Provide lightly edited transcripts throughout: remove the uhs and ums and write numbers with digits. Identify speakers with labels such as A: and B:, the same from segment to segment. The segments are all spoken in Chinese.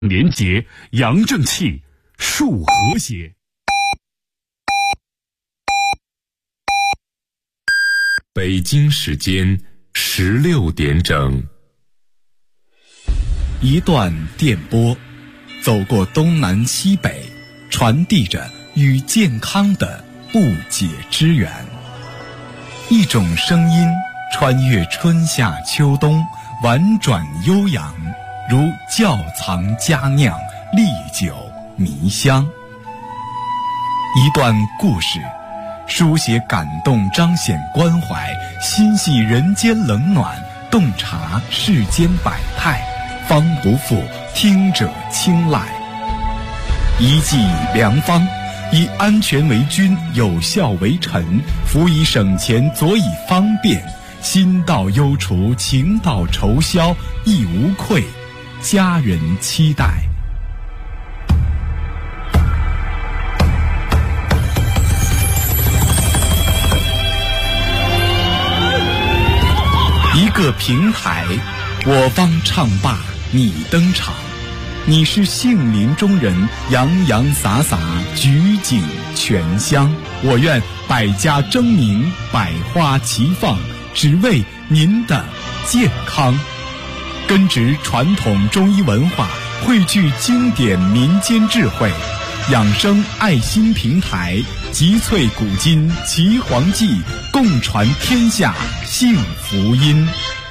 A: 廉洁，阳正气，树和谐。
B: 北京时间16点整。
C: 一段电波，走过东南西北，传递着与健康的不解之缘。一种声音穿越春夏秋冬，婉转悠扬，如窖藏佳酿，历久弥香。一段故事，书写感动，彰显关怀，心系人间冷暖，洞察世间百态，方不负听者青睐。一剂良方，以安全为君，有效为臣，辅以省钱，佐以方便，心到忧除，情到愁消，亦无愧，家人期待。一个平台，我方唱罢你登场，你是杏林中人，洋洋洒洒，举景全香。我愿百家争鸣，百花齐放，只为您的健康。根植传统中医文化，汇聚经典民间智慧，养生爱心平台，集萃古今奇黄记，共传天下幸福音。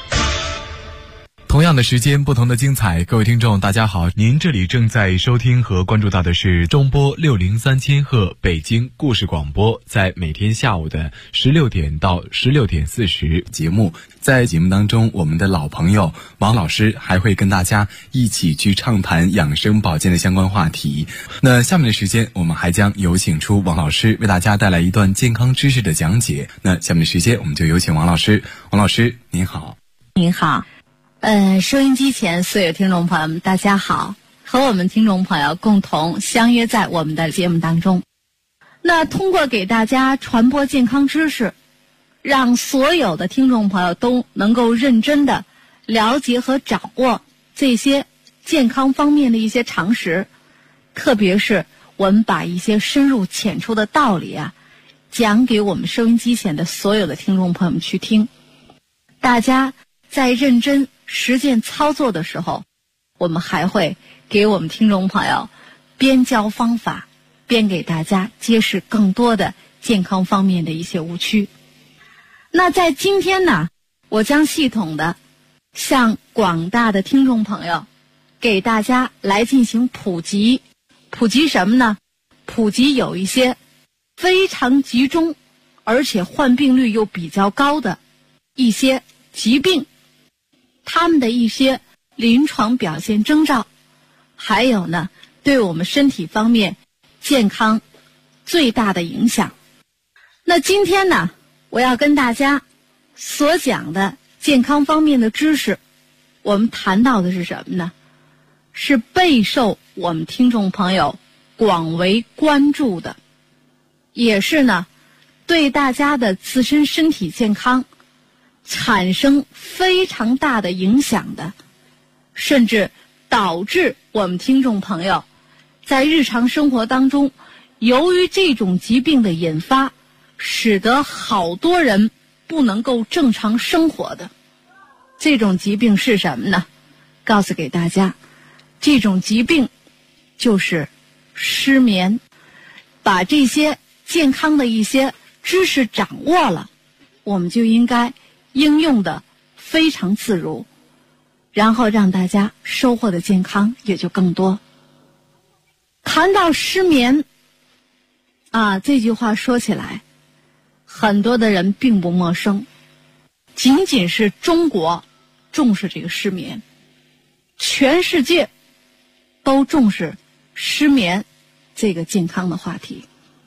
C: 同样的时间，不同的精彩。各位听众大家好，您这里正在收听和关注到的是中波603千赫北京故事广播，在每天下午的16点到16点40节目。在节目当中，我们的老朋友王老师还会跟大家一起去畅谈养生保健的相关话题。那下面的时间，我们还将有请出王老师为大家带来一段健康知识的讲解。那下面的时间，我们就有请王老师。王老师您好。
D: 您好。收音机前所有听众朋友们大家好，和我们听众朋友共同相约在我们的节目当中。那通过给大家传播健康知识，让所有的听众朋友都能够认真的了解和掌握这些健康方面的一些常识，特别是我们把一些深入浅出的道理讲给我们收音机前的所有的听众朋友们去听。大家在认真实践操作的时候，我们还会给我们听众朋友边教方法，边给大家揭示更多的健康方面的一些误区。那在今天呢，我将系统的向广大的听众朋友给大家来进行普及。普及什么呢？普及有一些非常集中而且患病率又比较高的一些疾病，他们的一些临床表现征兆，还有呢对我们身体方面健康最大的影响。那今天呢，我要跟大家所讲的健康方面的知识，我们谈到的是什么呢？是备受我们听众朋友广为关注的，也是呢对大家的自身身体健康产生非常大的影响的，甚至导致我们听众朋友在日常生活当中，由于这种疾病的引发，使得好多人不能够正常生活的。这种疾病是什么呢？告诉给大家，这种疾病就是失眠。把这些健康的一些知识掌握了，我们就应该应用的非常自如，然后让大家收获的健康也就更多。谈到失眠这句话说起来，很多的人并不陌生。仅仅是中国重视这个失眠，全世界都重视失眠这个健康的话题。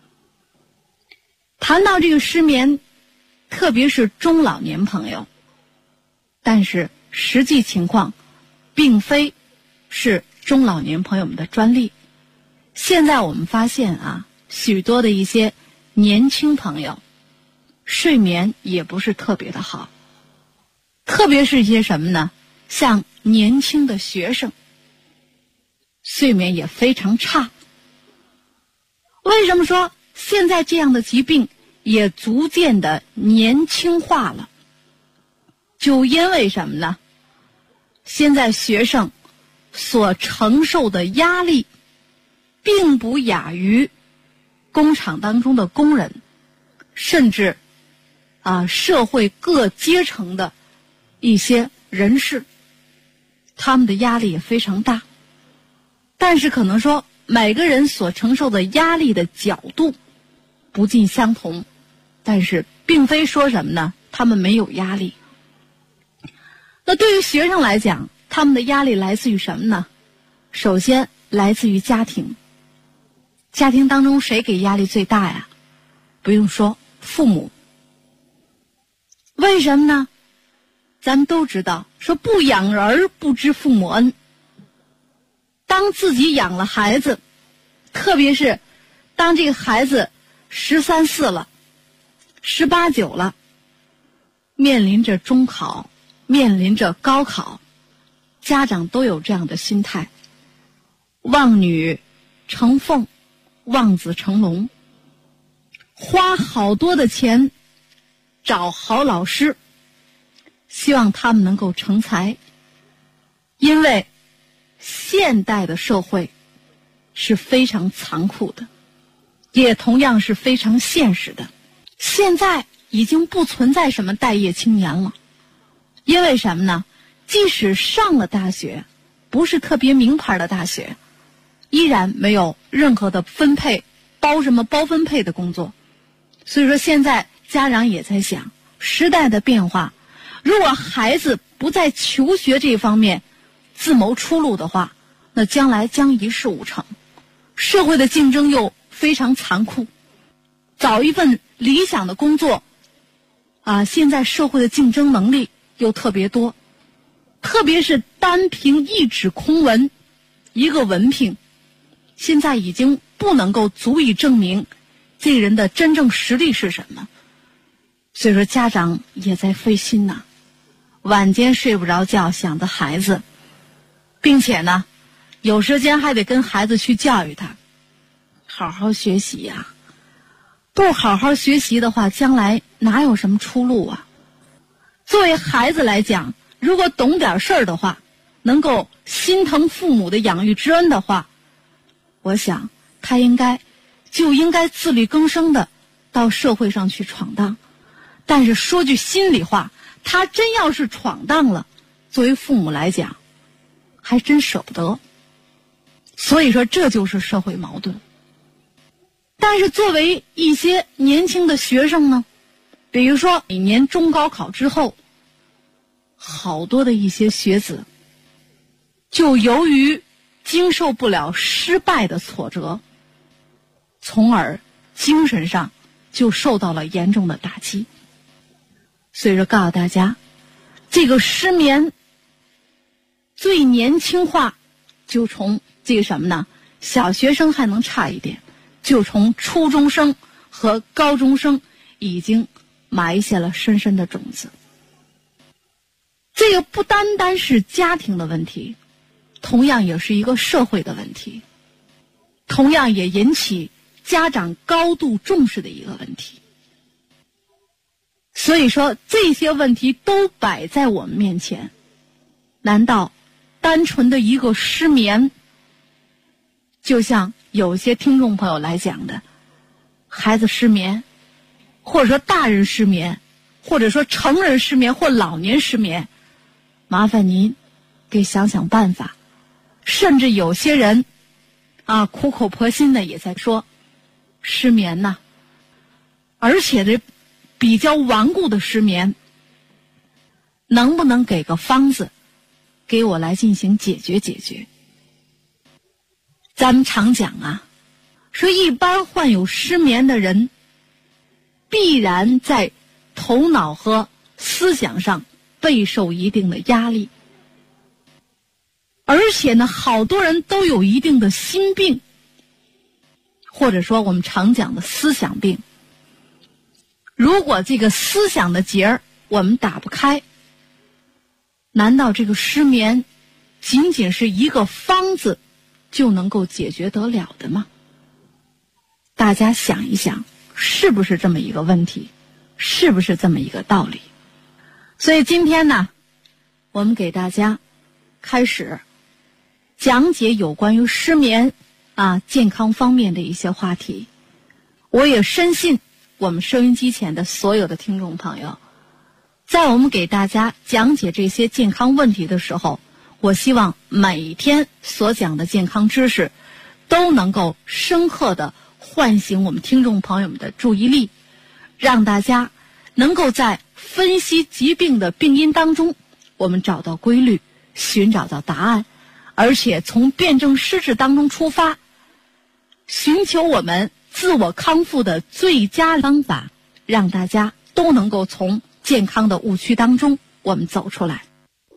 D: 谈到这个失眠，特别是中老年朋友，但是实际情况并非是中老年朋友们的专利。现在我们发现许多的一些年轻朋友睡眠也不是特别的好，特别是一些什么呢？像年轻的学生， 睡眠也非常差。为什么说现在这样的疾病也逐渐的年轻化了？就因为什么呢？现在学生所承受的压力并不亚于工厂当中的工人，甚至社会各阶层的一些人士，他们的压力也非常大。但是可能说每个人所承受的压力的角度不尽相同，但是并非说什么呢？他们没有压力。那对于学生来讲，他们的压力来自于什么呢？首先来自于家庭。家庭当中谁给压力最大呀？不用说，父母。为什么呢？咱们都知道，说不养儿不知父母恩。当自己养了孩子，特别是当这个孩子13、14了，18、19了，面临着中考，面临着高考，家长都有这样的心态：望女成凤，望子成龙，花好多的钱找好老师，希望他们能够成才。因为现代的社会是非常残酷的，也同样是非常现实的。现在已经不存在什么待业青年了。因为什么呢？即使上了大学，不是特别名牌的大学，依然没有任何的分配，包分配的工作。所以说现在家长也在想，时代的变化，如果孩子不在求学这方面自谋出路的话，那将来将一事无成。社会的竞争又非常残酷，找一份理想的工作现在社会的竞争能力又特别多，特别是单凭一纸空文，一个文凭，现在已经不能够足以证明这个人的真正实力是什么。所以说家长也在费心呐，晚间睡不着觉，想着孩子，并且呢有时间还得跟孩子去教育他好好学习呀。不好好学习的话，将来哪有什么出路啊？作为孩子来讲，如果懂点事儿的话，能够心疼父母的养育之恩的话，我想他应该自力更生的到社会上去闯荡。但是说句心里话，他真要是闯荡了，作为父母来讲还真舍不得。所以说这就是社会矛盾。但是作为一些年轻的学生呢，比如说每年中高考之后，好多的一些学子就由于经受不了失败的挫折，从而精神上就受到了严重的打击。所以说告诉大家，这个失眠最年轻化就从这个什么呢？小学生还能差一点，就从初中生和高中生已经埋下了深深的种子。这个不单单是家庭的问题，同样也是一个社会的问题，同样也引起家长高度重视的一个问题。所以说这些问题都摆在我们面前，难道单纯的一个失眠，就像有些听众朋友来讲的，孩子失眠，或者说大人失眠，或者说成人失眠或老年失眠，麻烦您给想想办法。甚至有些人苦口婆心的也在说失眠呐，而且这比较顽固的失眠，能不能给个方子给我来进行解决？咱们常讲说一般患有失眠的人必然在头脑和思想上备受一定的压力，而且呢好多人都有一定的心病，或者说我们常讲的思想病。如果这个思想的结儿我们打不开，难道这个失眠仅仅是一个方子就能够解决得了的吗？大家想一想，是不是这么一个问题？是不是这么一个道理？所以今天呢，我们给大家开始讲解有关于失眠健康方面的一些话题。我也深信我们收音机前的所有的听众朋友，在我们给大家讲解这些健康问题的时候，我希望每天所讲的健康知识都能够深刻地唤醒我们听众朋友们的注意力，让大家能够在分析疾病的病因当中，我们找到规律，寻找到答案，而且从辩证施治当中出发，寻求我们自我康复的最佳方法，让大家都能够从健康的误区当中我们走出来。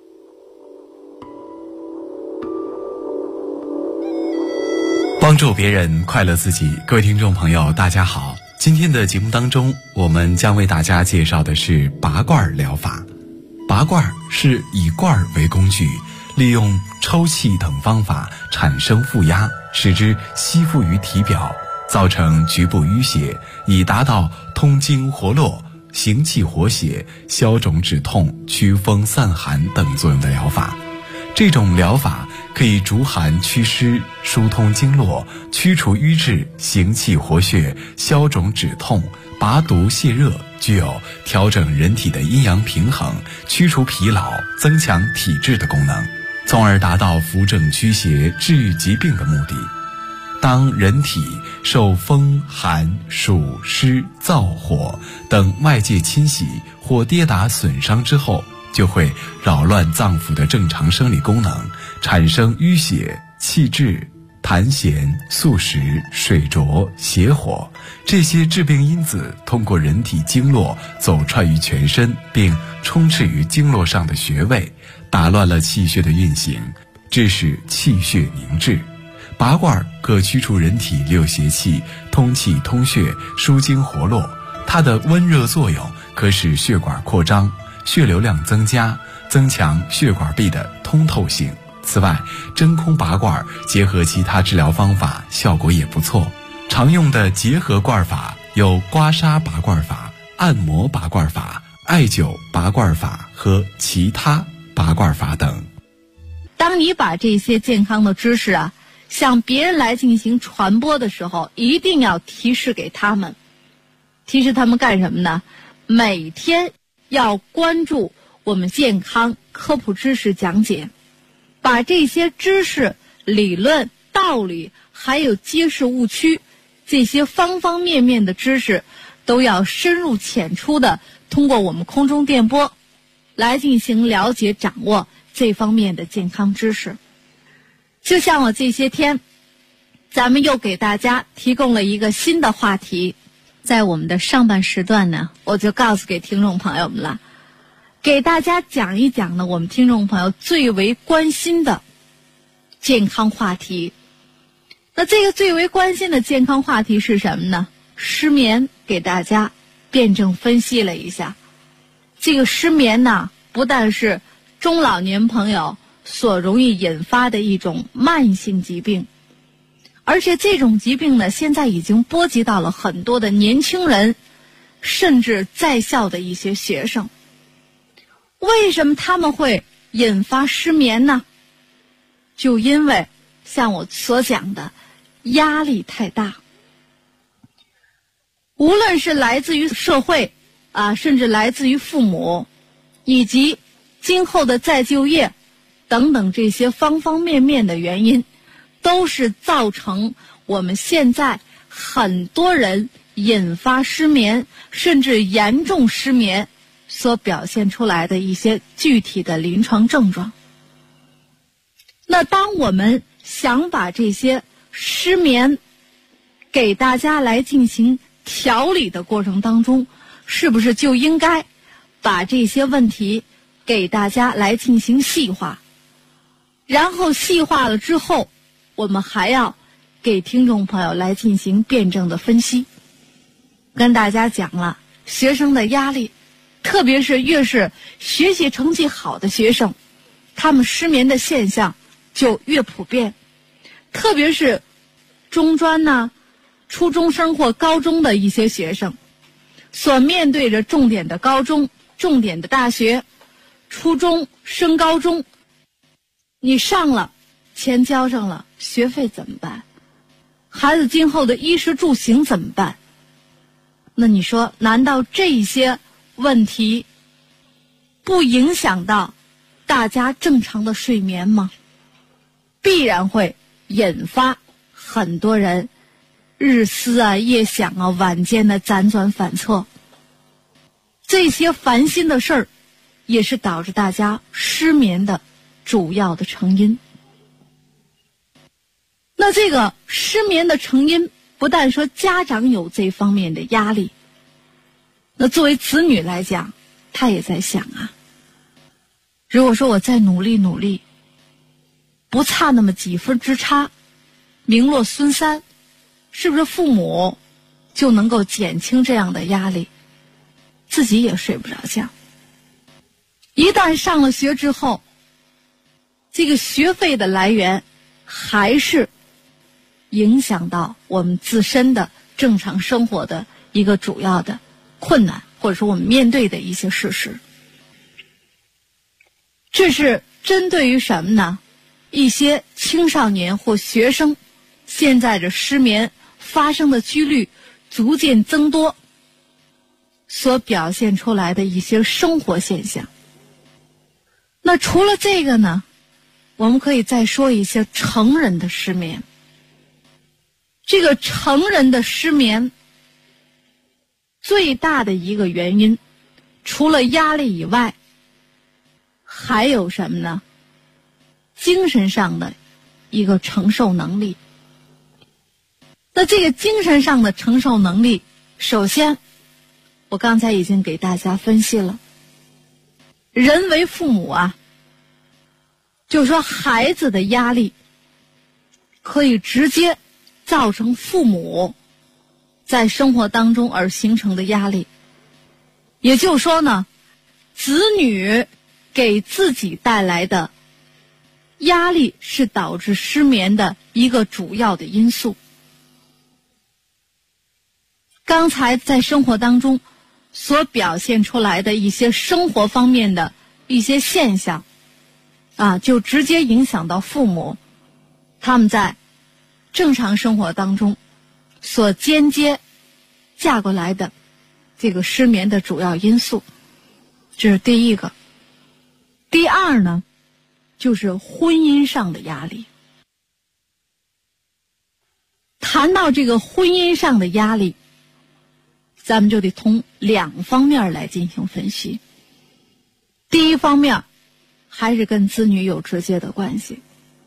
C: 帮助别人，快乐自己。各位听众朋友大家好，今天的节目当中，我们将为大家介绍的是拔罐疗法。拔罐是以罐为工具，利用抽气等方法产生负压，使之吸附于体表，造成局部淤血，以达到通经活络、行气活血、消肿止痛、祛风散寒等作用的疗法。这种疗法可以逐寒祛湿、疏通经络、驱除瘀滞、行气活血、消肿止痛、拔毒泻热，具有调整人体的阴阳平衡、驱除疲劳、增强体质的功能，从而达到扶正驱邪、治愈疾病的目的。当人体受风、寒、暑、湿、燥、火等外界侵袭或跌打损伤之后，就会扰乱脏腑的正常生理功能，产生淤血、气滞、痰涎、宿食、水浊、邪火，这些致病因子通过人体经络走串于全身，并充斥于经络上的穴位，打乱了气血的运行，致使气血凝滞。拔罐可驱除人体六邪气，通气通血，疏经活络。它的温热作用可使血管扩张，血流量增加，增强血管壁的通透性。此外，真空拔罐结合其他治疗方法，效果也不错。常用的结合罐法有刮痧拔罐法、按摩拔罐法、艾灸拔罐法和其他拔罐法等。
D: 当你把这些健康的知识向别人来进行传播的时候，一定要提示给他们。提示他们干什么呢？每天要关注我们健康科普知识讲解，把这些知识、理论、道理，还有揭示误区，这些方方面面的知识，都要深入浅出的通过我们空中电波来进行了解掌握这方面的健康知识。就像我这些天，咱们又给大家提供了一个新的话题。在我们的上半时段呢，我就告诉给听众朋友们了，给大家讲一讲呢我们听众朋友最为关心的健康话题。那这个最为关心的健康话题是什么呢？失眠。给大家辩证分析了一下，这个失眠呢，不但是中老年朋友所容易引发的一种慢性疾病，而且这种疾病呢，现在已经波及到了很多的年轻人，甚至在校的一些学生。为什么他们会引发失眠呢？就因为像我所讲的，压力太大。无论是来自于社会甚至来自于父母，以及今后的再就业等等这些方方面面的原因，都是造成我们现在很多人引发失眠，甚至严重失眠所表现出来的一些具体的临床症状。那当我们想把这些失眠给大家来进行调理的过程当中，是不是就应该把这些问题给大家来进行细化？然后细化了之后，我们还要给听众朋友来进行辩证的分析。跟大家讲了，学生的压力，特别是越是学习成绩好的学生，他们失眠的现象就越普遍。 特别是中专呐、初中生或高中的一些学生，所面对着重点的高中、重点的大学、初中升高中，你上了，钱交上了，学费怎么办？孩子今后的衣食住行怎么办？那你说，难道这些问题不影响到大家正常的睡眠吗？必然会引发很多人日思啊、夜想啊、晚间的辗转反侧。这些烦心的事儿，也是导致大家失眠的主要的成因。那这个失眠的成因，不但说家长有这方面的压力，那作为子女来讲，他也在想啊，如果说我再努力努力，不差那么几分之差，名落孙山，是不是父母就能够减轻这样的压力？自己也睡不着觉。一旦上了学之后，这个学费的来源还是影响到我们自身的正常生活的一个主要的困难，或者说我们面对的一些事实。这是针对于什么呢？一些青少年或学生现在的失眠发生的几率逐渐增多所表现出来的一些生活现象。那除了这个呢，我们可以再说一些成人的失眠。这个成人的失眠最大的一个原因，除了压力以外，还有什么呢？精神上的一个承受能力。那这个精神上的承受能力，首先我刚才已经给大家分析了，人为父母啊，就是说孩子的压力可以直接造成父母在生活当中而形成的压力。也就是说呢，子女给自己带来的压力是导致失眠的一个主要的因素。刚才在生活当中所表现出来的一些生活方面的一些现象啊，就直接影响到父母他们在正常生活当中所间接嫁过来的这个失眠的主要因素。这是第一个。第二呢，就是婚姻上的压力。谈到这个婚姻上的压力，咱们就得从两方面来进行分析。第一方面还是跟子女有直接的关系。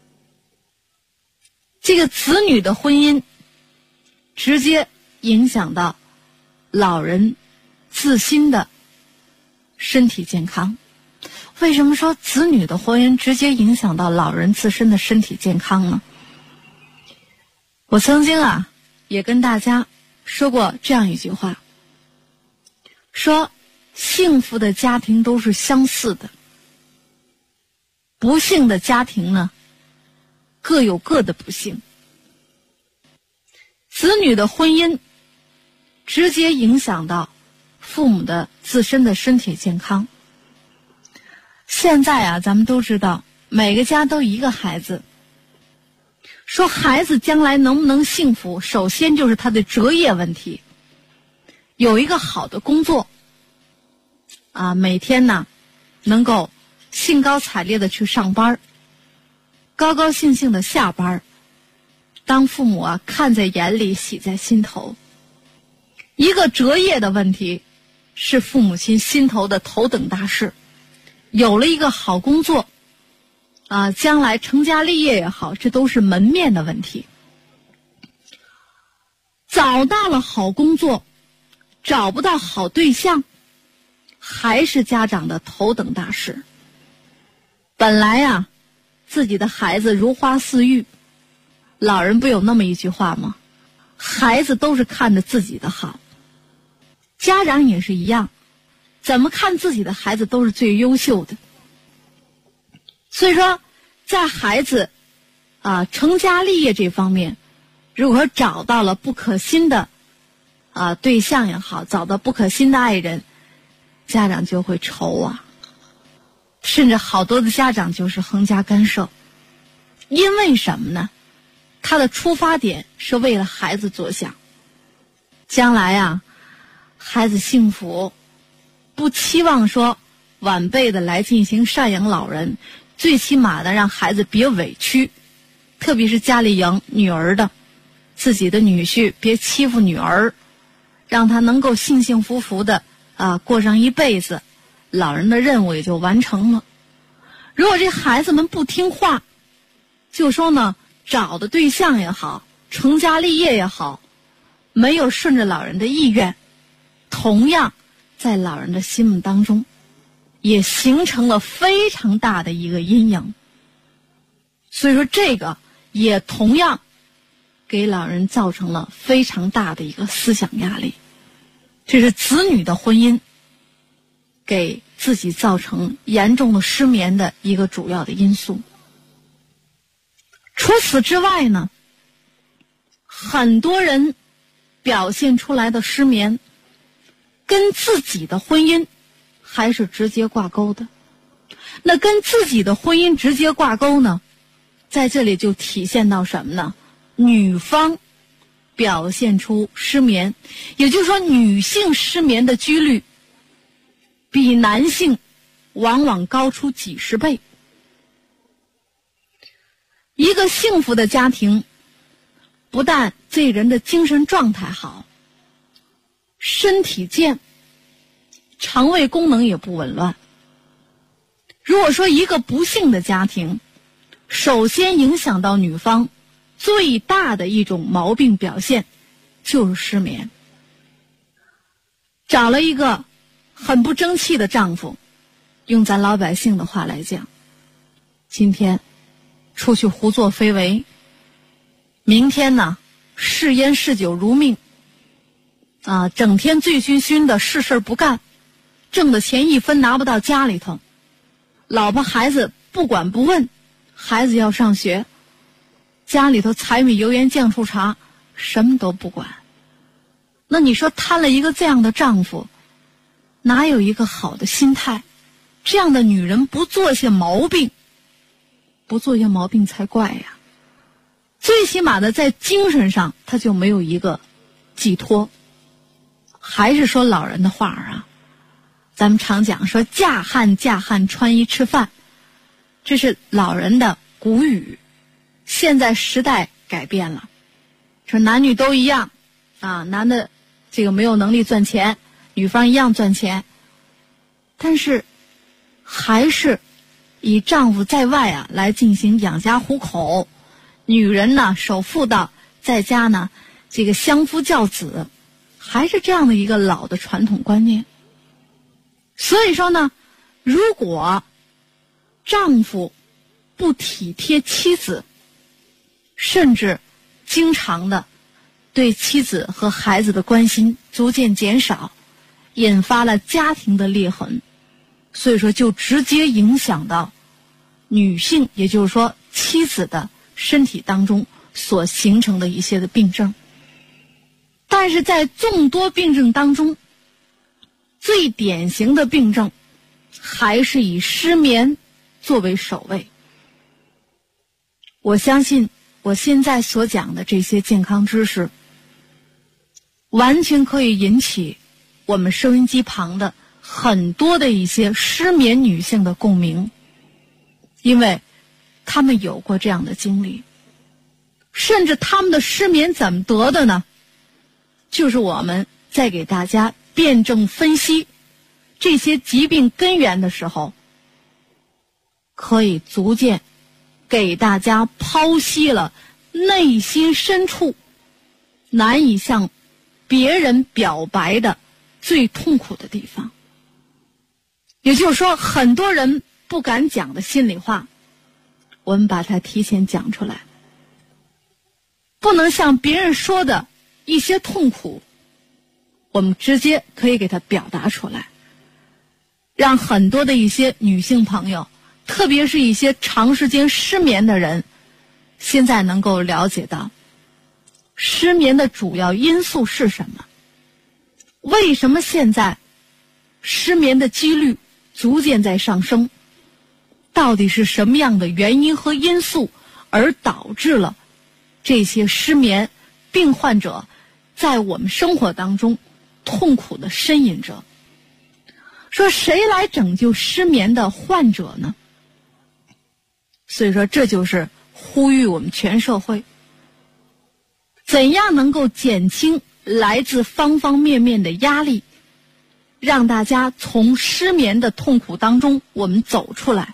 D: 这个子女的婚姻直接影响到老人自身的身体健康。为什么说子女的婚姻直接影响到老人自身的身体健康呢？我曾经也跟大家说过这样一句话，说幸福的家庭都是相似的，不幸的家庭呢各有各的不幸。子女的婚姻直接影响到父母的自身的身体健康。现在咱们都知道每个家都一个孩子，说孩子将来能不能幸福，首先就是他的择业问题。有一个好的工作每天呢能够兴高采烈的去上班，高高兴兴的下班，当父母看在眼里，喜在心头。一个择业的问题是父母亲心头的头等大事。有了一个好工作将来成家立业也好，这都是门面的问题。找到了好工作，找不到好对象，还是家长的头等大事。本来自己的孩子如花似玉，老人不有那么一句话吗？孩子都是看着自己的好，家长也是一样，怎么看自己的孩子都是最优秀的。所以说，在孩子成家立业这方面，如果找到了不可心的对象也好，找到不可心的爱人，家长就会愁啊，甚至好多的家长就是横加干涉。因为什么呢？他的出发点是为了孩子着想，将来孩子幸福，不期望说晚辈的来进行赡养老人，最起码的让孩子别委屈，特别是家里养女儿的，自己的女婿别欺负女儿，让他能够幸幸福福的过上一辈子，老人的任务也就完成了。如果这孩子们不听话，就说呢，找的对象也好，成家立业也好，没有顺着老人的意愿，同样在老人的心目当中也形成了非常大的一个阴影。所以说这个也同样给老人造成了非常大的一个思想压力，这是子女的婚姻给自己造成严重的失眠的一个主要的因素。除此之外呢，很多人表现出来的失眠跟自己的婚姻还是直接挂钩的。那跟自己的婚姻直接挂钩呢，在这里就体现到什么呢？女方表现出失眠，也就是说女性失眠的几率比男性往往高出几十倍。一个幸福的家庭，不但这人的精神状态好，身体健，肠胃功能也不紊乱。如果说一个不幸的家庭，首先影响到女方最大的一种毛病表现就是失眠。找了一个很不争气的丈夫，用咱老百姓的话来讲，今天出去胡作非为，明天呢嗜烟嗜酒如命，整天醉醺醺的，事事不干，挣的钱一分拿不到家里头，老婆孩子不管不问，孩子要上学，家里头柴米油盐酱醋茶什么都不管。那你说摊了一个这样的丈夫，哪有一个好的心态？这样的女人不做些毛病才怪呀。最起码的在精神上她就没有一个寄托。还是说老人的话咱们常讲说嫁汉穿衣吃饭，这是老人的古语。现在时代改变了，说男女都一样男的这个没有能力赚钱，女方一样赚钱，但是还是以丈夫在外来进行养家糊口，女人呢守妇道，在家呢这个相夫教子，还是这样的一个老的传统观念。所以说呢，如果丈夫不体贴妻子，甚至经常的对妻子和孩子的关心逐渐减少，引发了家庭的裂痕，所以说就直接影响到女性，也就是说妻子的身体当中所形成的一些的病症。但是在众多病症当中，最典型的病症还是以失眠作为首位。我相信我现在所讲的这些健康知识，完全可以引起我们收音机旁的很多的一些失眠女性的共鸣，因为她们有过这样的经历。甚至她们的失眠怎么得的呢？就是我们在给大家辩证分析这些疾病根源的时候，可以逐渐给大家剖析了内心深处难以向别人表白的最痛苦的地方。也就是说，很多人不敢讲的心里话，我们把它提前讲出来。不能向别人说的一些痛苦，我们直接可以给它表达出来，让很多的一些女性朋友，特别是一些长时间失眠的人， 现在能够了解到失眠的主要因素是什么，为什么现在失眠的几率逐渐在上升，到底是什么样的原因和因素而导致了这些失眠病患者在我们生活当中痛苦的呻吟着。说谁来拯救失眠的患者呢？所以说这就是呼吁我们全社会，怎样能够减轻来自方方面面的压力，让大家从失眠的痛苦当中我们走出来。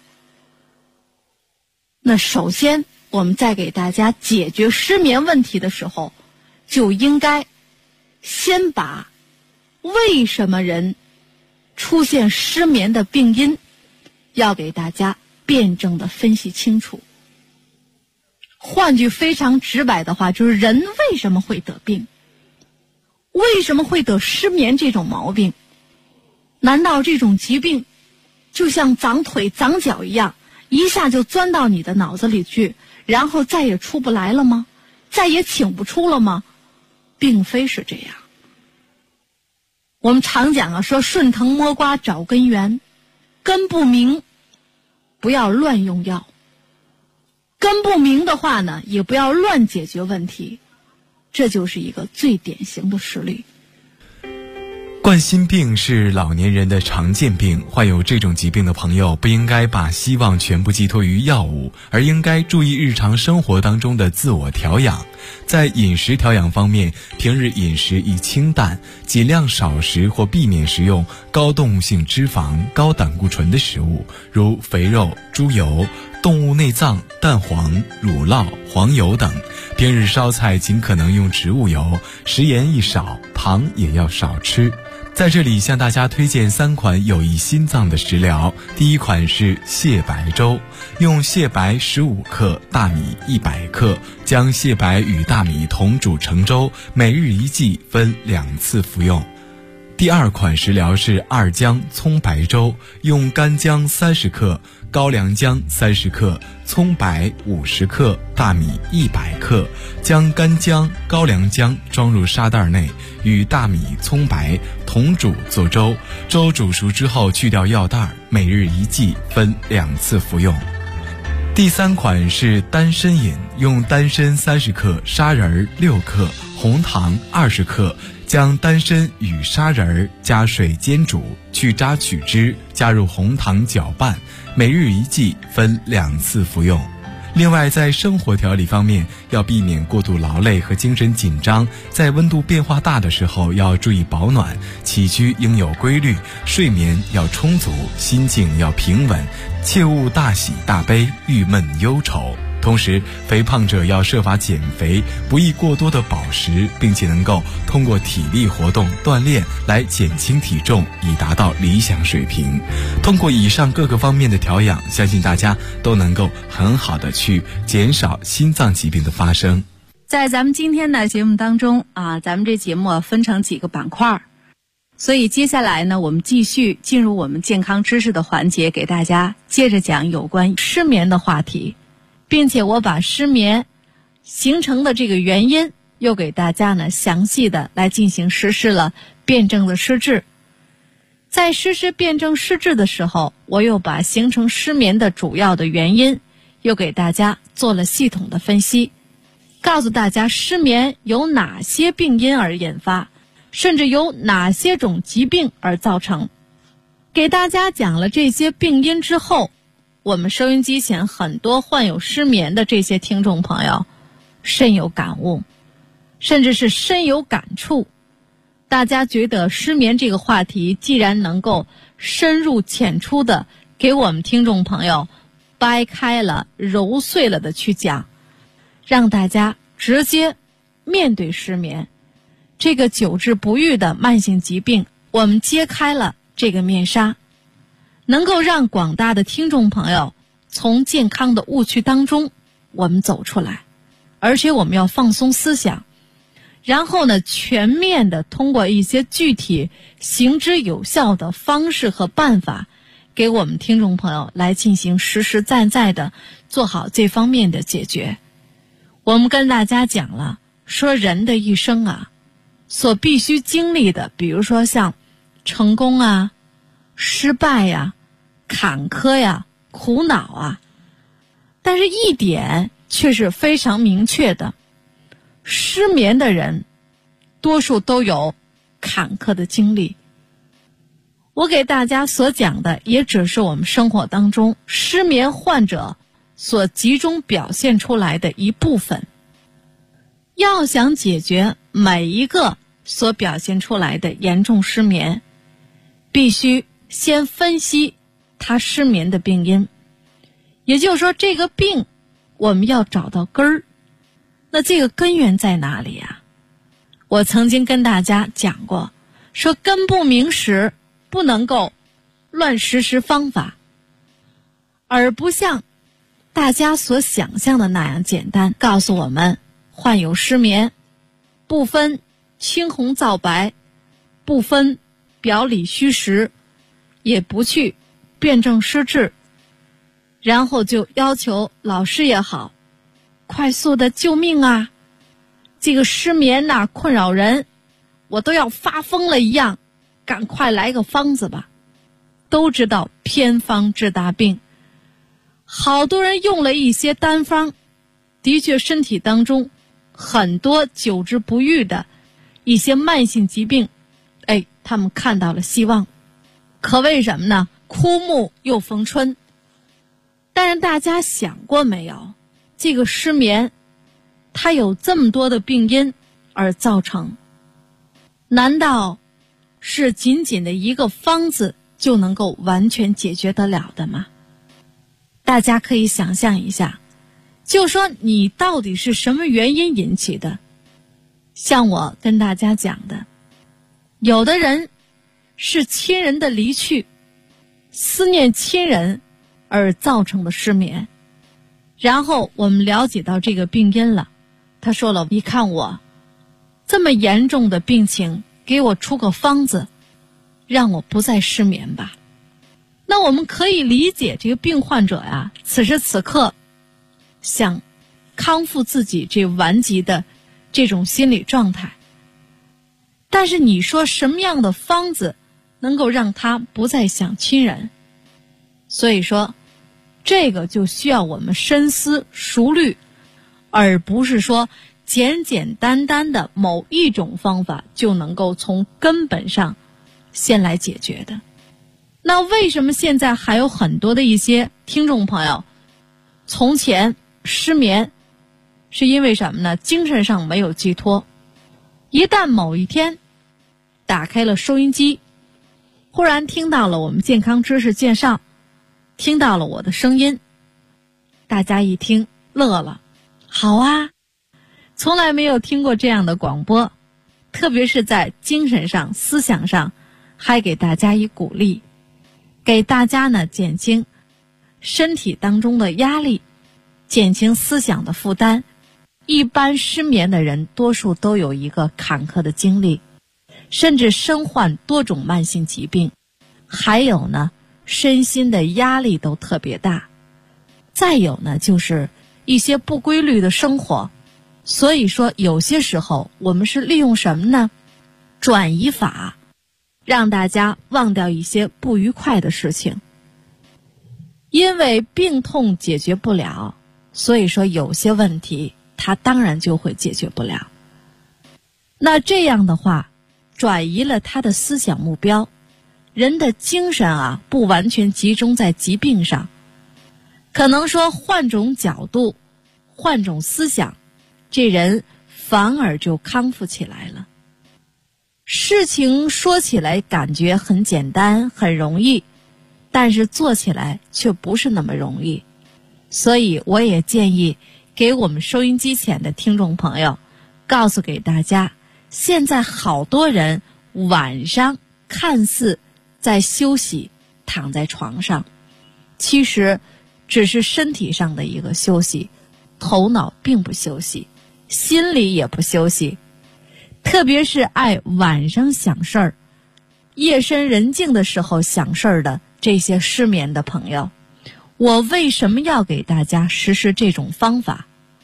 D: 那首先我们在给大家解决失眠问题的时候，就应该先把为什么人出现失眠的病因要给大家辩证的分析清楚。换句非常直白的话，就是人为什么会得病，为什么会得失眠这种毛病？难道这种疾病就像长腿长脚一样，一下就钻到你的脑子里去，然后再也出不来了吗？再也请不出了吗？并非是这样。我们常讲啊，说顺藤摸瓜找根源，根不明不要乱用药，根不明的话呢，也不要乱解决问题，这就是一个最典型的实例。
C: 冠心病是老年人的常见病，患有这种疾病的朋友不应该把希望全部寄托于药物，而应该注意日常生活当中的自我调养。在饮食调养方面，平日饮食宜清淡，尽量少食或避免食用高动物性脂肪、高胆固醇的食物，如肥肉、猪油、动物内脏、蛋黄、乳酪、黄油等。平日烧菜尽可能用植物油，食盐宜少，糖也要少吃。在这里向大家推荐3款有益心脏的食疗。第一款是蟹白粥，用蟹白15克、大米100克，将蟹白与大米同煮成粥，每日1剂，分2次服用。第二款食疗是二姜葱白粥，用干姜30克、高粱姜30克、葱白50克、大米100克，将干姜、高粱姜装入沙袋内，与大米、葱白同煮做粥，粥煮熟之后去掉药袋，每日1剂，分2次服用。第3款是丹参饮，用丹参30克、砂仁6克、红糖20克，将丹参与砂仁加水煎煮，去渣取汁，加入红糖搅拌，每日1剂，分2次服用。另外，在生活调理方面，要避免过度劳累和精神紧张，在温度变化大的时候要注意保暖，起居应有规律，睡眠要充足，心境要平稳，切勿大喜大悲、郁闷忧愁。同时，肥胖者要设法减肥，不宜过多的饱食，并且能够通过体力活动锻炼来减轻体重，以达到理想水平。通过以上各个方面的调养，相信大家都能够很好的去减少心脏疾病的发生。
D: 在咱们今天的节目当中啊，咱们这节目分成几个板块，所以接下来呢，我们继续进入我们健康知识的环节，给大家接着讲有关失眠的话题。并且我把失眠形成的这个原因又给大家呢详细的来进行实施了辩证的施治。在实施辩证施治的时候，我又把形成失眠的主要的原因又给大家做了系统的分析，告诉大家失眠由哪些病因而引发，甚至由哪些种疾病而造成。给大家讲了这些病因之后，我们收音机前很多患有失眠的这些听众朋友深有感悟，甚至是深有感触。大家觉得失眠这个话题既然能够深入浅出的给我们听众朋友掰开了揉碎了的去讲，让大家直接面对失眠这个久治不愈的慢性疾病，我们揭开了这个面纱，能够让广大的听众朋友从健康的误区当中我们走出来。而且我们要放松思想，然后呢全面的通过一些具体行之有效的方式和办法，给我们听众朋友来进行实实在在的做好这方面的解决。 我们跟大家讲了，说人的一生啊，所必须经历的，比如说像成功啊、失败呀、坎坷呀、苦恼啊，但是一点却是非常明确的，失眠的人多数都有坎坷的经历。我给大家所讲的也只是我们生活当中失眠患者所集中表现出来的一部分。要想解决每一个所表现出来的严重失眠，必须先分析他失眠的病因，也就是说这个病我们要找到根儿。那这个根源在哪里啊？我曾经跟大家讲过，说根不明时不能够乱实方法，而不像大家所想象的那样简单，告诉我们患有失眠不分青红皂白，不分表里虚实，也不去辨证施治，然后就要求老师也好，快速的救命啊，这个失眠呐困扰人，我都要发疯了一样，赶快来个方子吧。都知道偏方治大病，好多人用了一些单方，的确身体当中很多久治不愈的一些慢性疾病，他们看到了希望，可为什么呢？枯木又逢春。但是大家想过没有，这个失眠它有这么多的病因而造成，难道是仅仅的一个方子就能够完全解决得了的吗？大家可以想象一下，就说你到底是什么原因引起的。像我跟大家讲的，有的人是亲人的离去，思念亲人而造成的失眠，然后我们了解到这个病因了，他说了，你看我这么严重的病情，给我出个方子让我不再失眠吧。那我们可以理解这个病患者呀，此时此刻想康复自己这顽疾的这种心理状态，但是你说什么样的方子能够让他不再想亲人？所以说这个就需要我们深思熟虑，而不是说简简单单的某一种方法就能够从根本上先来解决的。那为什么现在还有很多的一些听众朋友从前失眠，是因为什么呢？精神上没有寄托，一旦某一天打开了收音机，忽然听到了我们健康知识介绍，听到了我的声音，大家一听乐了，好啊，从来没有听过这样的广播，特别是在精神上思想上还给大家以鼓励，给大家呢减轻身体当中的压力，减轻思想的负担。一般失眠的人多数都有一个坎坷的经历，甚至身患多种慢性疾病，还有呢身心的压力都特别大，再有呢就是一些不规律的生活。所以说有些时候我们是利用什么呢？转移法，让大家忘掉一些不愉快的事情。因为病痛解决不了，所以说有些问题它当然就会解决不了。那这样的话，转移了他的思想目标，人的精神啊不完全集中在疾病上，可能说换种角度，换种思想，这人反而就康复起来了。事情说起来感觉很简单很容易，但是做起来却不是那么容易。所以我也建议给我们收音机前的听众朋友告诉给大家，现在好多人晚上看似在休息，躺在床上，其实只是身体上的一个休息，头脑并不休息，心里也不休息。特别是爱晚上想事儿，夜深人静的时候想事儿的这些失眠的朋友，我为什么要给大家实施这种方法？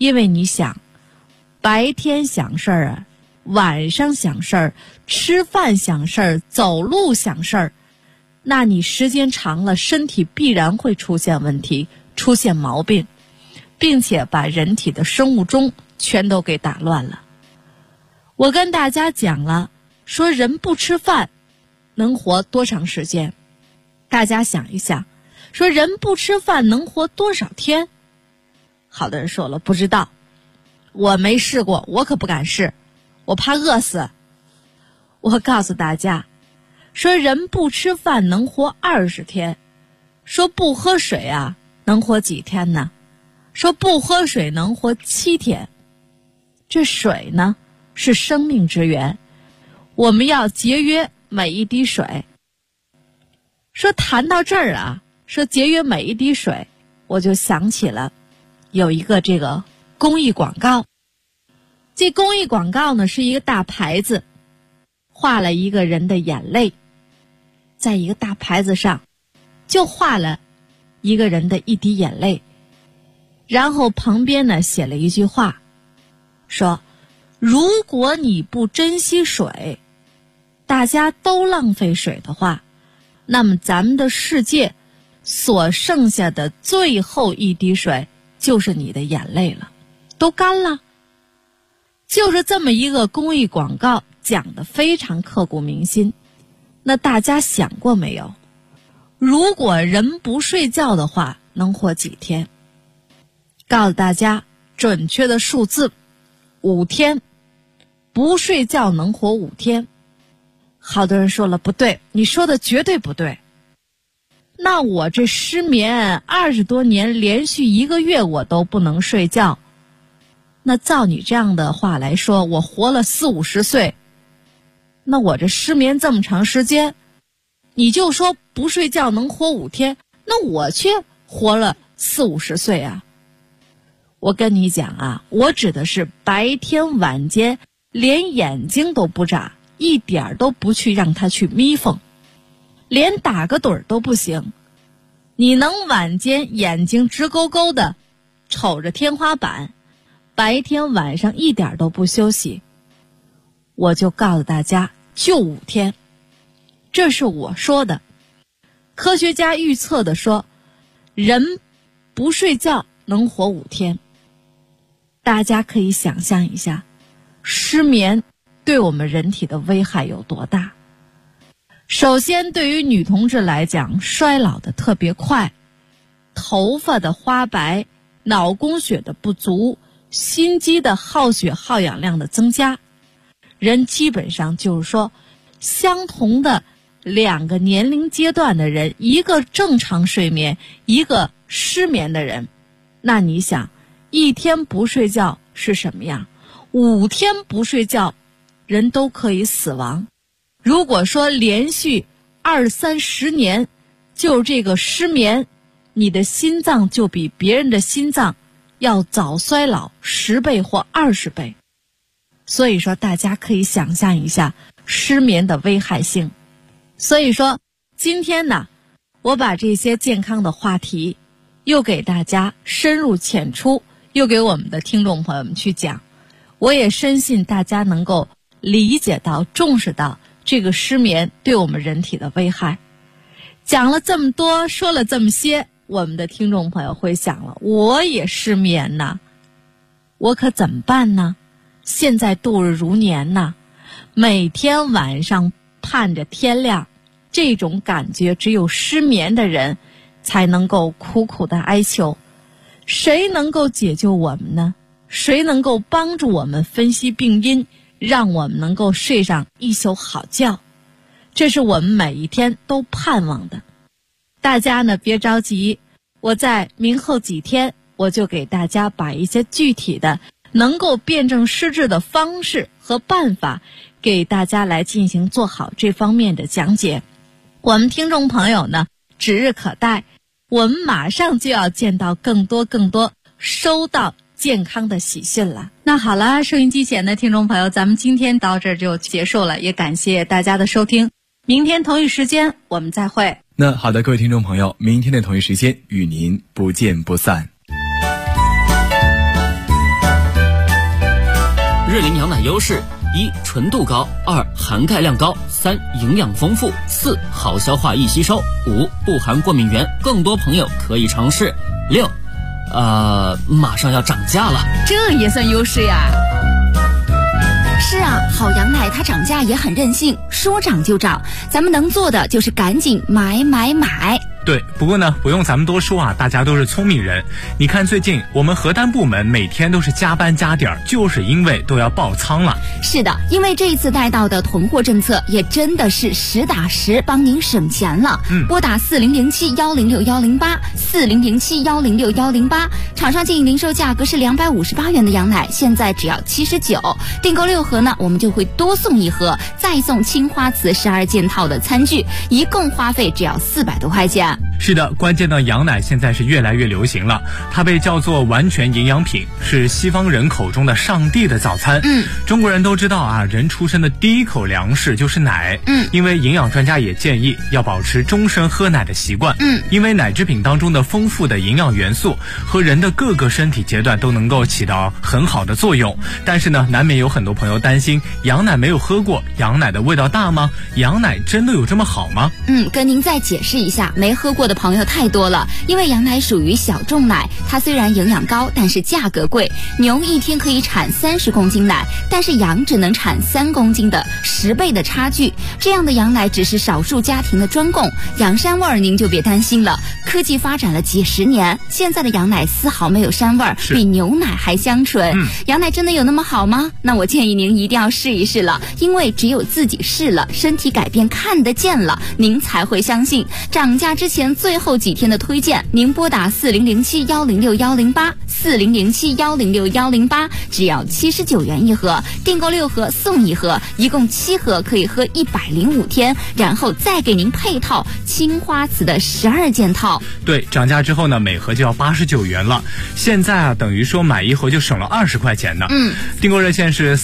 D: 因为你想，白天想事儿啊，晚上想事儿，吃饭想事儿，走路想事儿，那你时间长了，身体必然会出现问题，出现毛病，并且把人体的生物钟全都给打乱了。我跟大家讲了，说人不吃饭能活多长时间？大家想一想，说人不吃饭能活多少天？好多人说了不知道，我没试过，我可不敢试，我怕饿死。我告诉大家，说人不吃饭能活20天，说不喝水啊能活几天呢？说不喝水能活7天。这水呢是生命之源，我们要节约每一滴水。说谈到这儿啊，说节约每一滴水，我就想起了有一个这个公益广告。这公益广告呢是一个大牌子，画了一个人的眼泪，在一个大牌子上就画了一个人的一滴眼泪，然后旁边呢写了一句话，说如果你不珍惜水，大家都浪费水的话，那么咱们的世界所剩下的最后一滴水就是你的眼泪了，都干了。就是这么一个公益广告，讲得非常刻骨铭心。那大家想过没有，如果人不睡觉的话能活几天？告诉大家准确的数字，5天。不睡觉能活5天。好多人说了不对，你说的绝对不对。那我这失眠20多年，连续1个月我都不能睡觉，那照你这样的话来说，我活了40、50岁，那我这失眠这么长时间，你就说不睡觉能活5天，那我却活了40、50岁啊。我跟你讲啊，我指的是白天晚间连眼睛都不眨，一点都不去让它去眯缝，连打个盹都不行。你能晚间眼睛直勾勾的瞅着天花板，白天晚上一点都不休息，我就告诉大家，就5天。这是我说的。科学家预测的说，人不睡觉能活5天。大家可以想象一下，失眠对我们人体的危害有多大。首先对于女同志来讲，衰老的特别快，头发的花白，脑供血的不足，心肌的耗血耗氧量的增加。人基本上就是说，相同的2个年龄阶段的人，一个正常睡眠，一个失眠的人，那你想1天不睡觉是什么样？5天不睡觉人都可以死亡。如果说连续20、30年就这个失眠，你的心脏就比别人的心脏要早衰老10倍或20倍。所以说大家可以想象一下失眠的危害性。所以说今天呢，我把这些健康的话题又给大家深入浅出，又给我们的听众朋友们去讲。我也深信大家能够理解到、重视到这个失眠对我们人体的危害。讲了这么多，说了这么些，我们的听众朋友会想了，我也失眠呢，我可怎么办呢？现在度日如年呢，每天晚上盼着天亮，这种感觉只有失眠的人才能够苦苦的哀求。谁能够解救我们呢？谁能够帮助我们分析病因，让我们能够睡上一宿好觉？这是我们每一天都盼望的。大家呢别着急，我在明后几天我就给大家把一些具体的能够辩证施治的方式和办法给大家来进行做好这方面的讲解。我们听众朋友呢指日可待，我们马上就要见到更多收到健康的喜讯了。那好了，收音机前的听众朋友，咱们今天到这儿就结束了，也感谢大家的收听。明天同一时间我们再会。
C: 那好的，各位听众朋友，明天的同一时间与您不见不散。
E: 瑞麟羊奶优势：1. 纯度高，2. 含钙量高，3. 营养丰富，4. 好消化易吸收，5. 不含过敏原。更多朋友可以尝试。6. 马上要涨价了，
D: 这也算优势呀。
F: 是啊，好羊奶它涨价也很任性，说涨就涨，咱们能做的就是赶紧买。
C: 对，不过呢，不用咱们多说啊，大家都是聪明人。你看最近我们核单部门每天都是加班加点，就是因为都要爆仓了。
F: 是的，因为这一次带到的囤货政策也真的是实打实帮您省钱了。拨打4007106108，4007106108，厂商建议零售价格是258元的羊奶，现在只要79，订购6盒呢，我们就会多送1盒，再送青花瓷12件套的餐具，一共花费只要400多块钱。
C: 是的，关键的羊奶现在是越来越流行了，它被叫做完全营养品，是西方人口中的上帝的早餐。中国人都知道啊，人出生的第一口粮食就是奶。因为营养专家也建议要保持终身喝奶的习惯。因为奶制品当中的丰富的营养元素和人的各个身体阶段都能够起到很好的作用。但是呢，难免有很多朋友担心，羊奶没有喝过，羊奶的味道大吗？羊奶真的有这么好吗？
F: 跟您再解释一下，没喝过的朋友太多了。因为羊奶属于小众奶，它虽然营养高，但是价格贵。牛一天可以产30公斤奶，但是羊只能产3公斤的，10倍的差距。这样的羊奶只是少数家庭的专供，羊膻味儿您就别担心了。科技发展了几十年，现在的羊奶丝毫没有膻味儿，比牛奶还香醇。羊奶真的有那么好吗？那我建议您一定要试一试了，因为只有自己试了，身体改变看得见了，您才会相信。涨价之前最后几天的推荐，您拨打4007106108，4007106108，只要79元1盒，订购6盒送1盒，一共7盒可以喝105天，然后再给您配套青花瓷的12件套。
C: 对，涨价之后呢，每盒就要89元了。现在啊，等于说买1盒就省了20块钱呢。订购热线是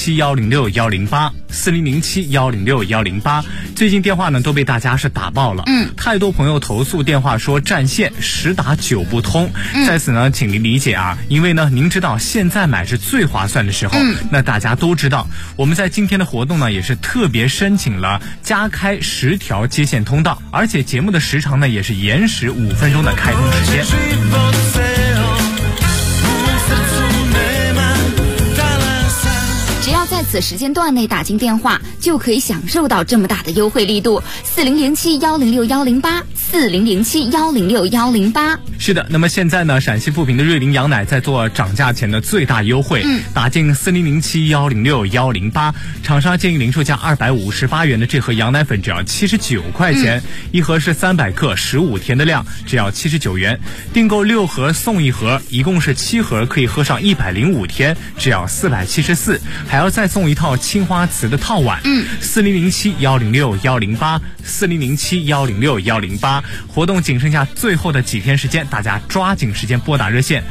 C: 4007106108，4007106108。最近电话呢都被大家是打爆了。太多朋友投诉电话说占线，10打9不通。在此呢，请您理解啊，因为呢，您知道现在买是最划算的时候。那大家都知道，我们在今天的活动呢，也是特别申请了加开10条接线通道，而且节目的时长呢，也是延时5分钟的开通时间。
F: 只要在此时间段内打进电话，就可以享受到这么大的优惠力度。4007106108，4007106108。
C: 是的，那么现在呢，陕西富平的瑞麟羊奶在做涨价前的最大优惠，打进4007106108，厂商建议零售价258元的这盒羊奶粉只要79块钱，一盒是300克15天的量，只要79元，订购6盒送1盒，一共是7盒，可以喝上105天，只要474，还要再送一套青花瓷的套碗。4007106108，4007106108，活动仅剩下最后的几天时间，大家抓紧时间拨打热线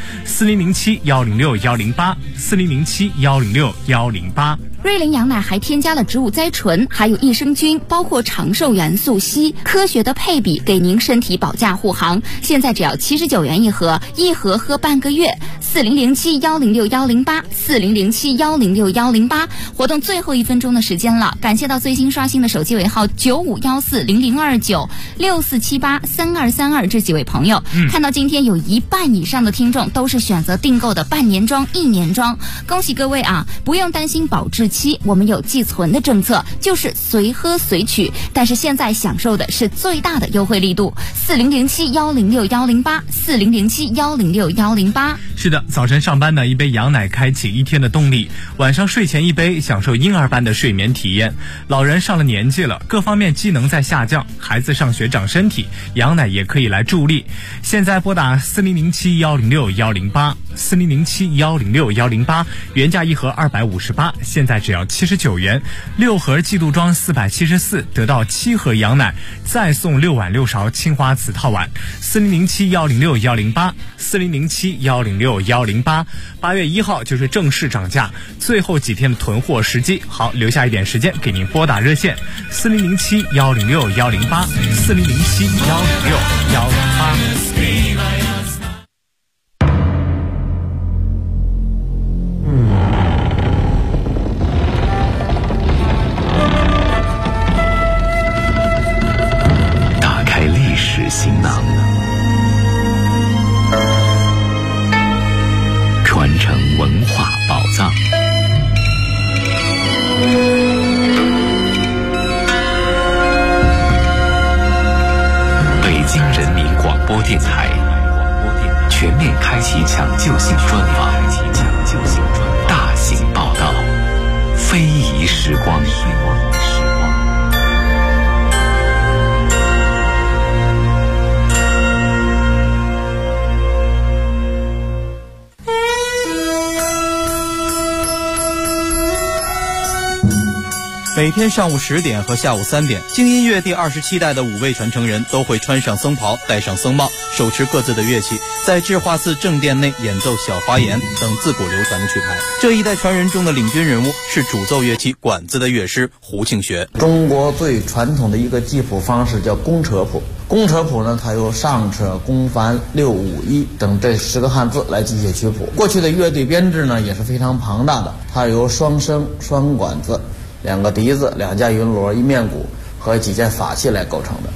C: 4007106108，4007106108。
F: 瑞麟羊奶还添加了植物甾醇，还有益生菌，包括长寿元素硒，科学的配比给您身体保驾护航。现在只要79元1盒，一盒喝半个月。4007106108，4007106108，活动最后1分钟的时间了，感谢到最新刷新的手机尾号9514002964783232这几位朋友。看到今天有1半以上的听众都是选择订购的半年装、1年装，恭喜各位啊！不用担心保质期，我们有寄存的政策，就是随喝随取。但是现在享受的是最大的优惠力度，4007106108，4007106108。
C: 是的，早晨上班呢，一杯羊奶开启一天的动力；晚上睡前一杯，享受婴儿般的睡眠体验。老人上了年纪了，各方面机能在下降，孩子上学长身体，羊奶也可以来助力。现在拨打4007106108，4007106108，原价1盒258，现在只要79元，6盒季度装474，得到7盒羊奶，再送6碗6勺青花瓷套碗。4007106108，4007106108。8月1号就是正式涨价，最后几天的囤货时机。好，留下一点时间给您拨打热线4007106108，4007106108。
G: 播电台全面开启抢救性专访，大型报道，非遗时光。
H: 每天上午10点和下午3点，京音乐第27代的5位传承人都会穿上僧袍，戴上僧帽，手持各自的乐器，在智化寺正殿内演奏小华严等自古流传的曲牌。这一代传人中的领军人物是主奏乐器管子的乐师胡庆学。
I: 中国最传统的一个记谱方式叫公车谱。公车谱呢，它由上车、公繁、六五一等这10个汉字来记写曲谱。过去的乐队编制呢也是非常庞大的，它由双笙、双管子、2个笛子、2架云锣、1面鼓和几件法器来构成的。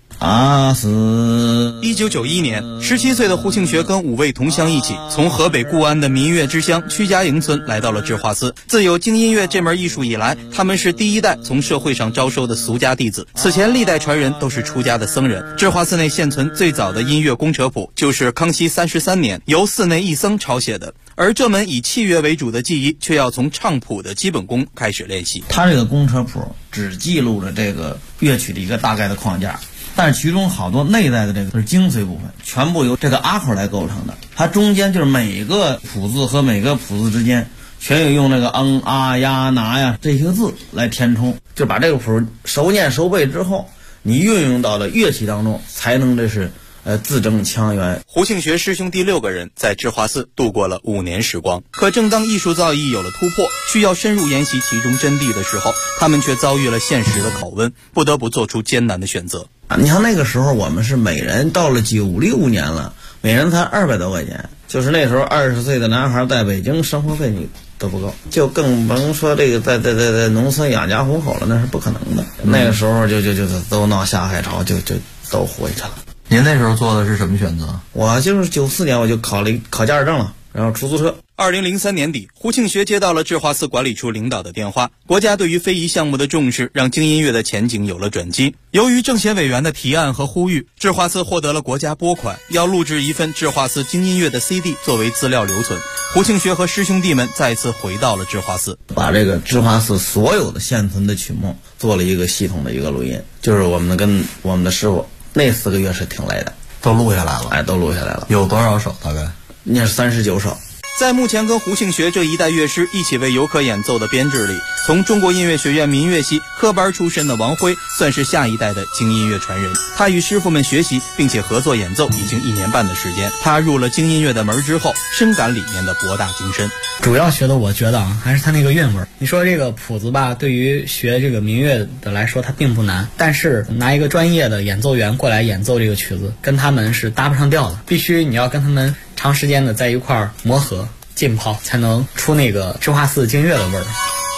H: 1991年，17岁的胡庆学跟5位同乡一起，从河北固安的民乐之乡曲家营村来到了智化寺。自有京音乐这门艺术以来，他们是第一代从社会上招收的俗家弟子。此前历代传人都是出家的僧人。智化寺内现存最早的音乐公车谱，就是康熙33年由寺内一僧抄写的。而这门以器乐为主的技艺，却要从唱谱的基本功开始练习。
I: 他这个公车谱只记录了这个乐曲的一个大概的框架，但是其中好多内在的这个是精髓部分，全部由这个阿口来构成的。它中间就是每个谱字和每个谱字之间全有用那个啊呀拿呀这些字来填充，就把这个谱熟念熟背之后，你运用到了乐器当中，才能这是字正腔圆。
H: 胡庆学师兄弟6个人在智化寺度过了5年时光。可正当艺术造诣有了突破，需要深入研习其中真谛的时候，他们却遭遇了现实的拷问，不得不做出艰难的选择。
I: 你像那个时候我们是每人到了96年了，每人才200多块钱，就是那时候20岁的男孩在北京生活费你都不够，就更甭说这个在农村养家糊口了，那是不可能的。那个时候就都闹下海潮，就都回去了。
J: 您那时候做的是什么选择？
I: 我就是94年我就考驾驶证了，然后出租车。
H: 2003年底，胡庆学接到了智化寺管理处领导的电话，国家对于非遗项目的重视让京音乐的前景有了转机。由于政协委员的提案和呼吁，智化寺获得了国家拨款，要录制一份智化寺京音乐的 CD 作为资料留存。胡庆学和师兄弟们再次回到了智化寺，
I: 把这个智化寺所有的现存的曲目做了一个系统的一个录音，就是我们跟我们的师傅那4个月是挺累的，
J: 都录下来了。
I: 都录下来了。
J: 有多少首？大概
I: 那是39首。
H: 在目前跟胡庆学这一代乐师一起为游客演奏的编制里，从中国音乐学院民乐系科班出身的王辉算是下一代的京音乐传人。他与师傅们学习并且合作演奏已经1年半的时间。他入了京音乐的门之后，深感里面的博大精深。
K: 主要学的我觉得还是他那个韵味。你说这个谱子吧，对于学这个民乐的来说它并不难，但是拿一个专业的演奏员过来演奏这个曲子，跟他们是搭不上调的。必须你要跟他们长时间的在一块儿磨合浸泡，才能出那个智化寺京乐的味儿。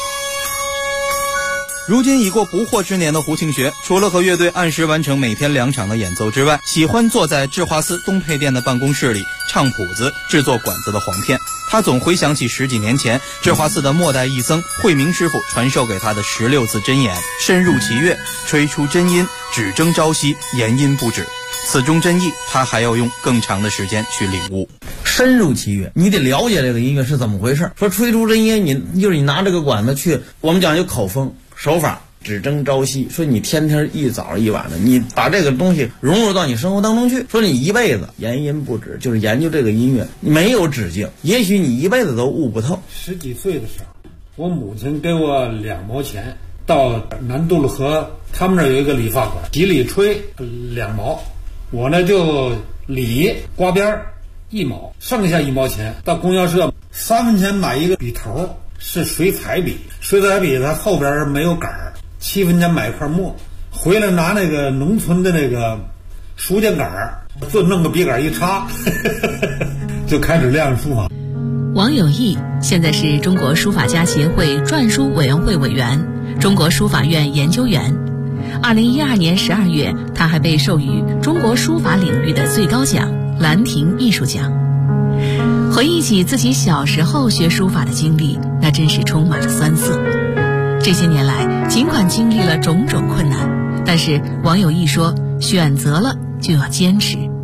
H: 如今已过不惑之年的胡庆学，除了和乐队按时完成每天2场的演奏之外，喜欢坐在智化寺东配殿的办公室里唱谱子、制作管子的簧片。他总回想起10几年前智化寺的末代义僧慧明师傅传授给他的16字真言：深入其乐，吹出真音，只争朝夕，言音不止。此中真意，他还要用更长的时间去领悟。
I: 深入其乐，你得了解这个音乐是怎么回事。说吹出真音，你拿这个管子去，我们讲究口风手法，只争朝夕。说你天天一早一晚的，你把这个东西融入到你生活当中去。说你一辈子言音不止，就是研究这个音乐，没有止境。也许你一辈子都悟不透。
L: 10几岁的时候，我母亲给我2毛钱，到南渡路河，他们那儿有一个理发馆，几里吹2毛，我呢就理刮边1毛，剩下1毛钱到供销社3分钱买一个笔头，是水彩笔，水彩笔它后边没有杆儿，7分钱买一块墨，回来拿那个农村的那个书架杆儿，就弄个笔杆一插就开始练书法。
M: 王有义现在是中国书法家协会篆书委员会委员、中国书法院研究员。2012年12月，他还被授予中国书法领域的最高奖兰亭艺术奖。回忆起自己小时候学书法的经历，那真是充满了酸涩。这些年来，尽管经历了种种困难，但是王有义说，选择了就要坚持。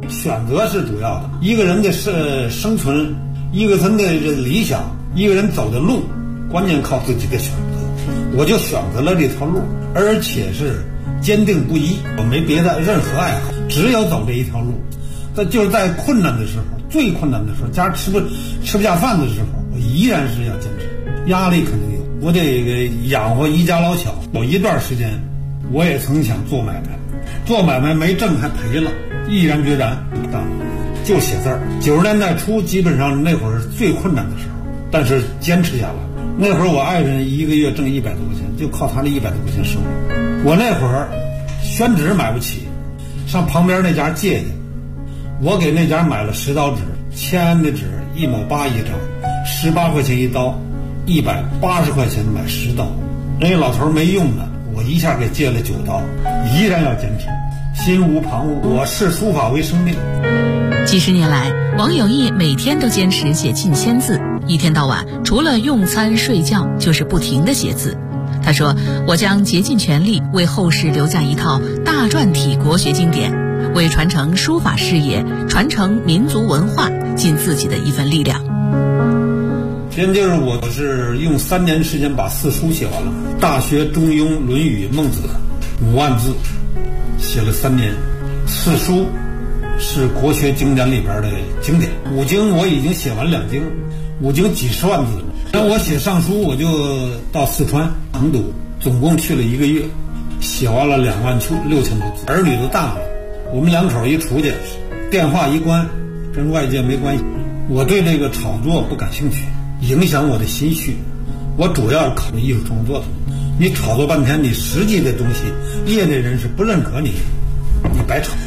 L: 选择是主要的。一个人的生存，一个人的理想，一个人走的路，关键靠自己的选择。我就选择了这条路，而且是坚定不移，我没别的任何爱好，只有走这一条路。这就是在困难的时候，最困难的时候，家吃不下饭的时候，我依然是要坚持。压力肯定有，我得养活一家老小。有一段时间，我也曾想做买卖，做买卖没挣还赔了，毅然决然不干了，就写字儿。90年代初，基本上那会儿是最困难的时候，但是坚持下来。那会儿我爱人一个月挣100多块钱，就靠他的100多块钱生活。我那会儿宣纸买不起，上旁边那家借去，我给那家买了10刀纸，签的纸1毛8一张，18块钱一刀，180块钱买10刀。人家老头没用的，我一下给借了9刀，依然要坚持，心无旁骛。我视书法为生命。
M: 几十年来，王有义每天都坚持写近1000字，一天到晚除了用餐睡觉就是不停地写字。他说，我将竭尽全力为后世留下一套大篆体国学经典，为传承书法事业、传承民族文化尽自己的一份力量。
L: 先就是我是用3年时间把4书写完了，《大学》《中庸》《论语》《孟子》5万字，写了3年。4书是国学经典里边的经典，5经我已经写完2经，5经几十万字了。那我写上书，我就到四川成都，总共去了1个月，写完了26000多字。儿女都大了，我们2口一出去，电话一关，跟外界没关系。我对这个炒作不感兴趣，影响我的心绪。我主要是考虑艺术创作的。你炒作半天，你实际的东西，业内人士不认可你，你白炒。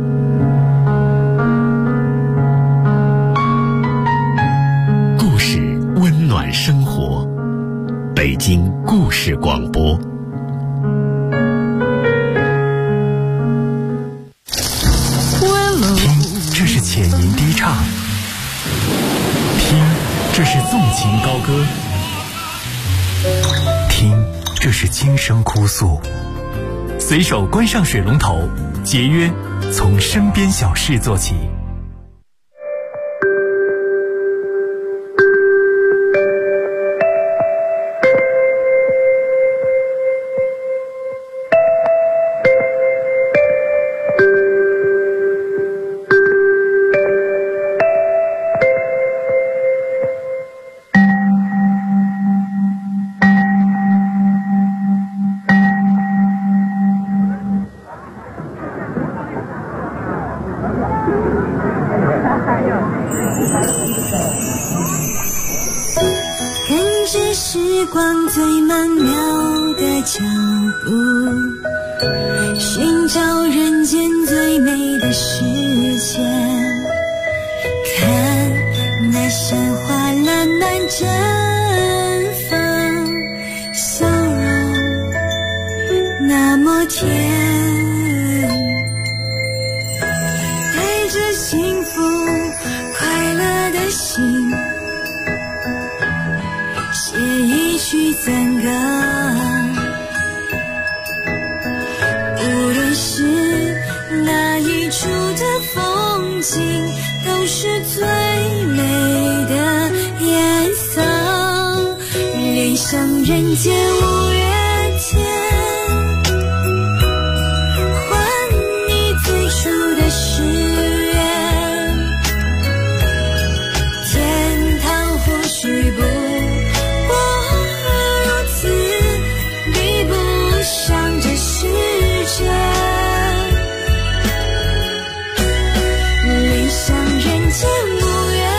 A: 故事温暖生活，北京故事广播。听，这是浅吟低唱；听，这是纵情高歌；听，这是轻声哭诉。随手关上水龙头，节约从身边小事做起。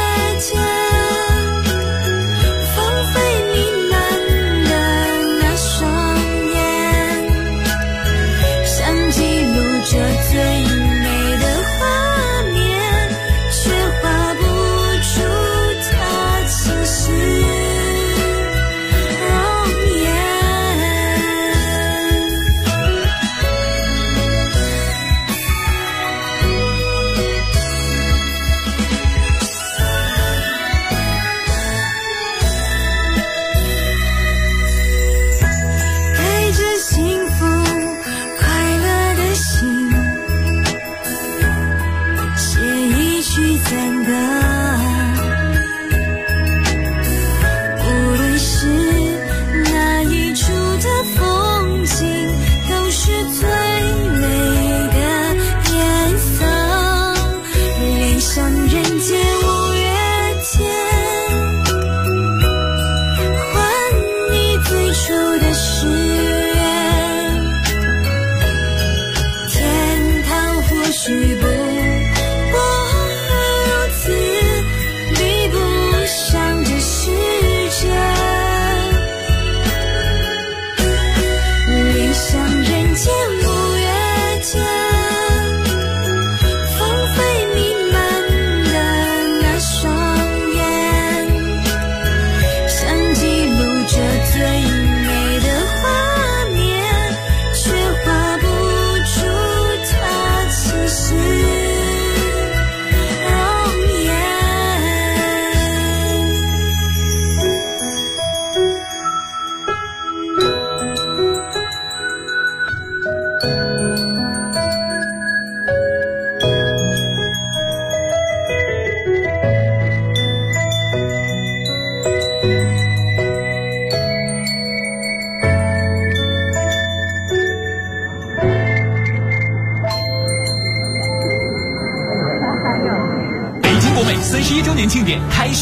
N: 放飞弥漫的那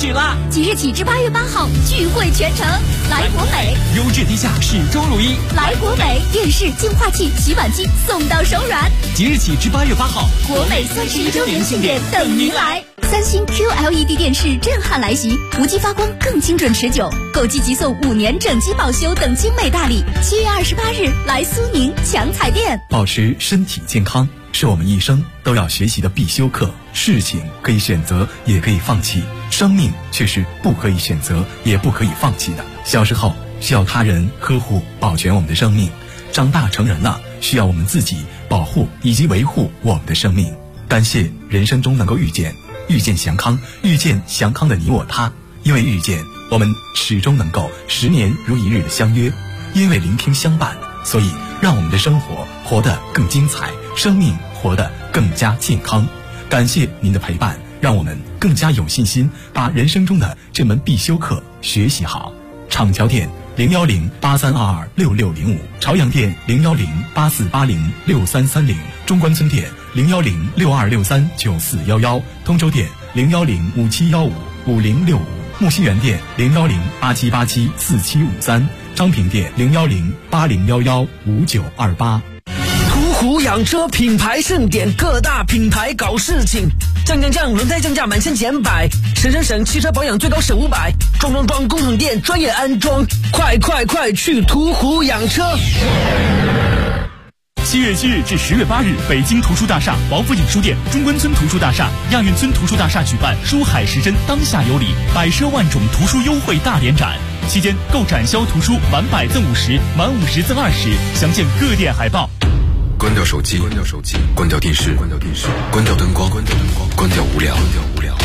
N: 始了！
O: 即日起至8月8号，聚会全程来国美，
N: 优质低价，始终如一。
O: 来国美，电视、净化器、洗碗机送到手软。
N: 即日起至8月8号，
O: 国美31周年庆典等您来。三星 QLED 电视震撼来袭，无机发光更精准持久，购机即送5年整机保修等精美大礼。7月28日来苏宁强彩店。
C: 保持身体健康是我们一生都要学习的必修课。事情可以选择，也可以放弃，生命却是不可以选择，也不可以放弃的。小时候需要他人呵护保全我们的生命，长大成人了需要我们自己保护以及维护我们的生命。感谢人生中能够遇见祥康，遇见祥康的你我他。因为遇见，我们始终能够10年如一日的相约；因为聆听相伴，所以让我们的生活活得更精彩，生命活得更加健康。感谢您的陪伴，让我们更加有信心把人生中的这门必修课学习好。厂桥店01083226605，朝阳店01084806330，中关村店01062639411，通州店01057155065，木樨园店01087874753，昌平店01080115928。
N: 途虎养车品牌盛典，各大品牌搞事情，降，轮胎降价满千减百，省，汽车保养最高省500，装工厂店专业安装，快去途虎养车。
A: 7月7日至10月8日，北京图书大厦、王府井书店、中关村图书大厦、亚运村图书大厦举办书海时针当下有礼百奢万种图书优惠大联展，期间购展销图书满100赠50，满50赠20，详见各店海报。
P: 关掉手机，关掉电视，关掉灯光，关掉无聊。